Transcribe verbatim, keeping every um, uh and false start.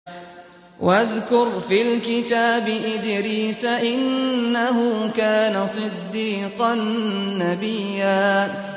وَاذْكُرْ فِي الْكِتَابِ إِدْرِيسَ ۚ إِنَّهُ كَانَ صِدِّيقًا نَّبِيًّا